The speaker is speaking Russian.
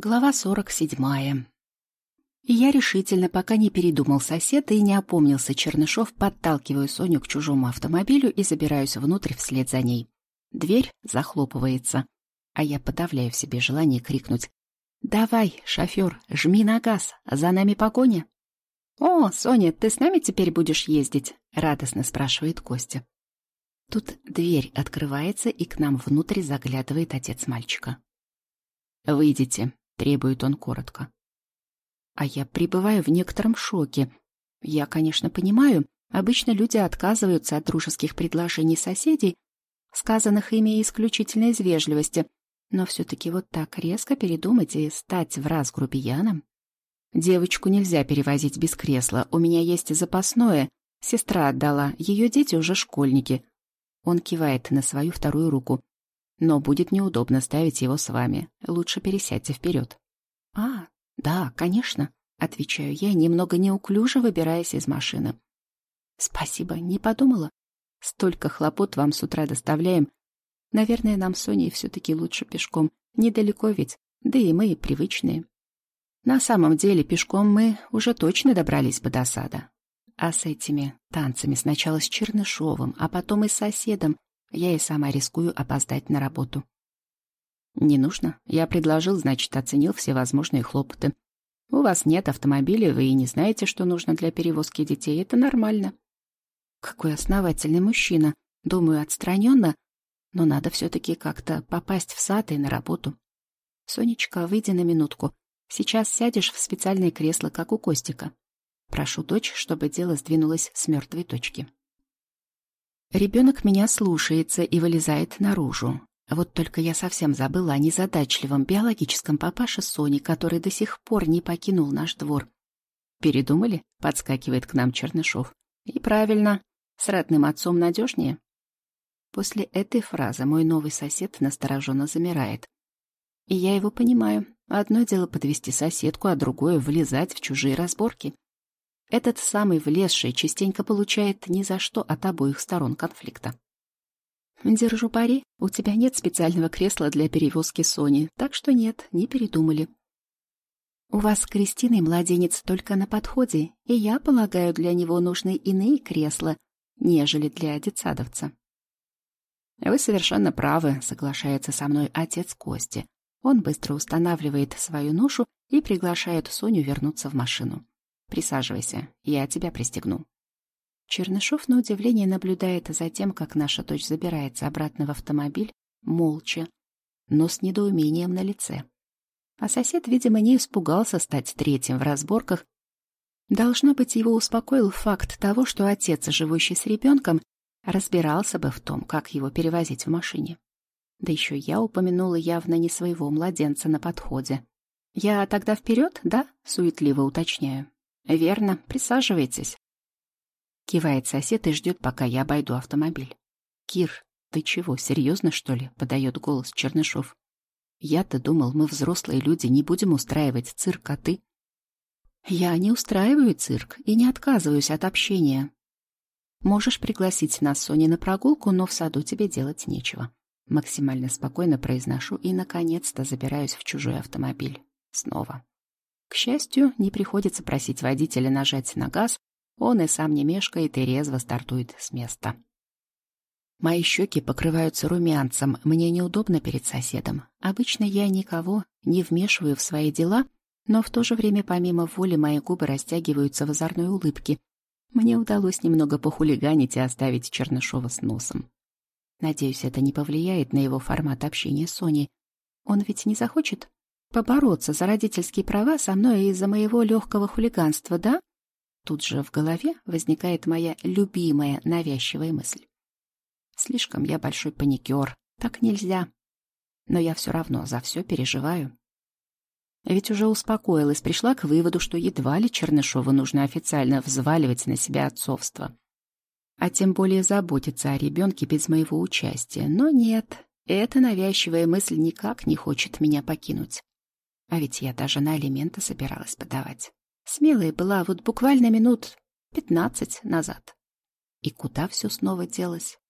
Глава 47. И я решительно, пока не передумал сосед и не опомнился Чернышов, подталкиваю Соню к чужому автомобилю и забираюсь внутрь вслед за ней. Дверь захлопывается, а я подавляю в себе желание крикнуть: «Давай, шофер, жми на газ, за нами погоня!» «О, Соня, ты с нами теперь будешь ездить?» — радостно спрашивает Костя. Тут дверь открывается, и к нам внутрь заглядывает отец мальчика. «Выйдите», — требует он коротко. А я пребываю в некотором шоке. Я, конечно, понимаю, обычно люди отказываются от дружеских предложений соседей, сказанных ими исключительно из вежливости, но все-таки вот так резко передумать и стать враз грубияном. Девочку нельзя перевозить без кресла, у меня есть запасное, сестра отдала, ее дети уже школьники. Он кивает на свою вторую руку. Но будет неудобно ставить его с вами. Лучше пересядьте вперед. «А, да, конечно», — отвечаю я, немного неуклюже выбираясь из машины. «Спасибо, не подумала. Столько хлопот вам с утра доставляем. Наверное, нам с Соней все-таки лучше пешком. Недалеко ведь, да и мы привычные». На самом деле пешком мы уже точно добрались бы до сада. А с этими танцами сначала с Чернышовым, а потом и с соседом я и сама рискую опоздать на работу. Не нужно. Я предложил, значит, оценил все возможные хлопоты. У вас нет автомобиля, вы и не знаете, что нужно для перевозки детей. Это нормально. Какой основательный мужчина. Думаю, отстраненно, но надо все-таки как-то попасть в сад и на работу. Сонечка, выйди на минутку. Сейчас сядешь в специальное кресло, как у Костика. Прошу дочь, чтобы дело сдвинулось с мертвой точки. Ребенок меня слушается и вылезает наружу. Вот только я совсем забыла о незадачливом биологическом папаше Сони, который до сих пор не покинул наш двор. «Передумали?» — подскакивает к нам Чернышов. «И правильно, с родным отцом надежнее». После этой фразы мой новый сосед настороженно замирает. И я его понимаю. Одно дело подвести соседку, а другое — влезать в чужие разборки. Этот самый влезший частенько получает ни за что от обоих сторон конфликта. «Держу пари, у тебя нет специального кресла для перевозки Сони, так что нет, не передумали. У вас с Кристиной младенец только на подходе, и я полагаю, для него нужны иные кресла, нежели для детсадовца». «Вы совершенно правы», — соглашается со мной отец Кости. Он быстро устанавливает свою ношу и приглашает Соню вернуться в машину. «Присаживайся, я тебя пристегну». Чернышов на удивление наблюдает за тем, как наша дочь забирается обратно в автомобиль, молча, но с недоумением на лице. А сосед, видимо, не испугался стать третьим в разборках. Должно быть, его успокоил факт того, что отец, живущий с ребенком, разбирался бы в том, как его перевозить в машине. Да еще я упомянула явно не своего младенца на подходе. «Я тогда вперед, да?» — суетливо уточняю. «Верно, присаживайтесь». Кивает сосед и ждет, пока я обойду автомобиль. «Кир, ты чего, серьезно, что ли?» — подает голос Чернышов. «Я-то думал, мы взрослые люди, не будем устраивать цирк, а ты...» «Я не устраиваю цирк и не отказываюсь от общения. Можешь пригласить нас с Соней на прогулку, но в саду тебе делать нечего». Максимально спокойно произношу и, наконец-то, забираюсь в чужой автомобиль. Снова. К счастью, не приходится просить водителя нажать на газ, он и сам не мешкает и резво стартует с места. Мои щеки покрываются румянцем, мне неудобно перед соседом. Обычно я никого не вмешиваю в свои дела, но в то же время помимо воли мои губы растягиваются в озорной улыбке. Мне удалось немного похулиганить и оставить Чернышова с носом. Надеюсь, это не повлияет на его формат общения с Соней. Он ведь не захочет побороться за родительские права со мной из-за моего легкого хулиганства, да? Тут же в голове возникает моя любимая навязчивая мысль. Слишком я большой паникер, так нельзя. Но я все равно за все переживаю. Ведь уже успокоилась, пришла к выводу, что едва ли Чернышову нужно официально взваливать на себя отцовство. А тем более заботиться о ребенке без моего участия. Но нет, эта навязчивая мысль никак не хочет меня покинуть. А ведь я даже на алименты собиралась подавать. Смелая была вот буквально минут 15 назад. И куда все снова делось?